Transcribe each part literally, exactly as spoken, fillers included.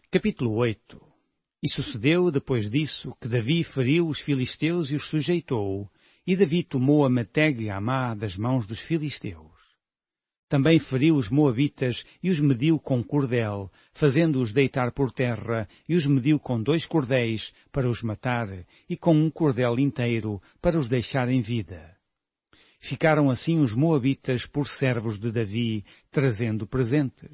Capítulo oito. E sucedeu, depois disso, que Davi feriu os filisteus e os sujeitou, e Davi tomou a Meteg e a Amá das mãos dos filisteus. Também feriu os moabitas e os mediu com cordel, fazendo-os deitar por terra, e os mediu com dois cordéis para os matar, e com um cordel inteiro para os deixar em vida. Ficaram assim os moabitas por servos de Davi, trazendo presentes.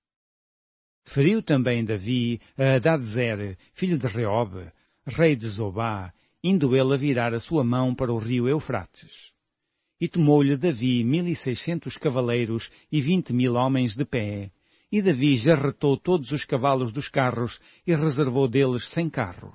Feriu também Davi a Hadadezer, filho de Reob, rei de Zobá, indo ele a virar a sua mão para o rio Eufrates. E tomou-lhe Davi mil e seiscentos cavaleiros e vinte mil homens de pé, e Davi jarretou todos os cavalos dos carros e reservou deles cem carros.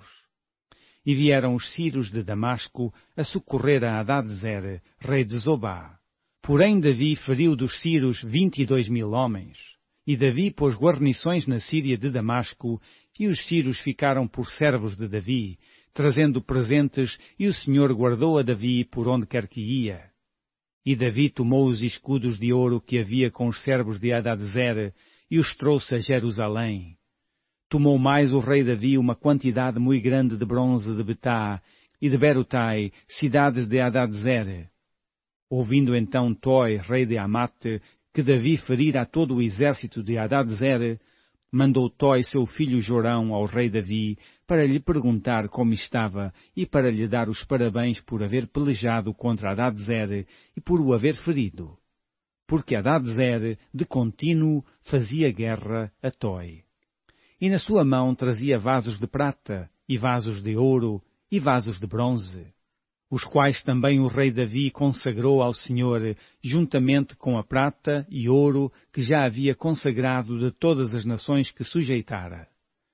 E vieram os sírios de Damasco a socorrer a Hadadezer, rei de Zobá. Porém Davi feriu dos sírios vinte e dois mil homens. E Davi pôs guarnições na Síria de Damasco, e os sírios ficaram por servos de Davi, trazendo presentes, e o Senhor guardou a Davi por onde quer que ia. E Davi tomou os escudos de ouro que havia com os servos de Hadadezer, e os trouxe a Jerusalém. Tomou mais o rei Davi uma quantidade muito grande de bronze de Betá e de Berotai, cidades de Hadadezer. Ouvindo então Toi, rei de Amate, que Davi ferira a todo o exército de Hadadezer, mandou Toi seu filho Jorão ao rei Davi para lhe perguntar como estava e para lhe dar os parabéns por haver pelejado contra Hadadezer e por o haver ferido. Porque Hadadezer, de contínuo, fazia guerra a Toi. E na sua mão trazia vasos de prata, e vasos de ouro, e vasos de bronze, os quais também o rei Davi consagrou ao Senhor, juntamente com a prata e ouro que já havia consagrado de todas as nações que sujeitara.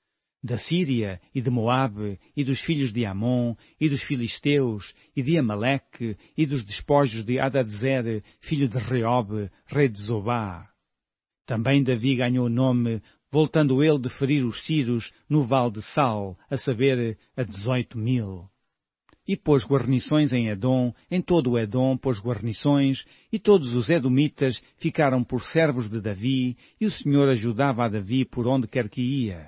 Da Síria, e de Moabe, e dos filhos de Amon, e dos filisteus, e de Amaleque, e dos despojos de Hadadezer, filho de Reob, rei de Zobá. Também Davi ganhou nome, voltando ele de ferir os sírios no vale de Sal, a saber, a dezoito mil. E pôs guarnições em Edom, em todo o Edom pôs guarnições, e todos os edomitas ficaram por servos de Davi, e o Senhor ajudava a Davi por onde quer que ia.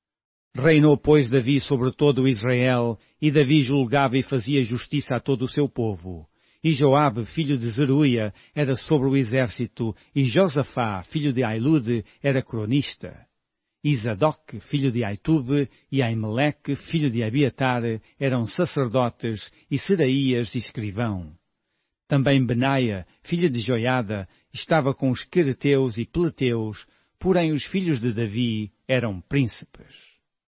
Reinou, pois, Davi sobre todo o Israel, e Davi julgava e fazia justiça a todo o seu povo. E Joabe, filho de Zeruia, era sobre o exército, e Josafá, filho de Ailude, era cronista. E Zadok, filho de Aitube, e Aimeleque, filho de Abiatar, eram sacerdotes, e Seraías, escrivão. Também Benaia, filho de Joiada, estava com os quereteus e pleteus, porém os filhos de Davi eram príncipes.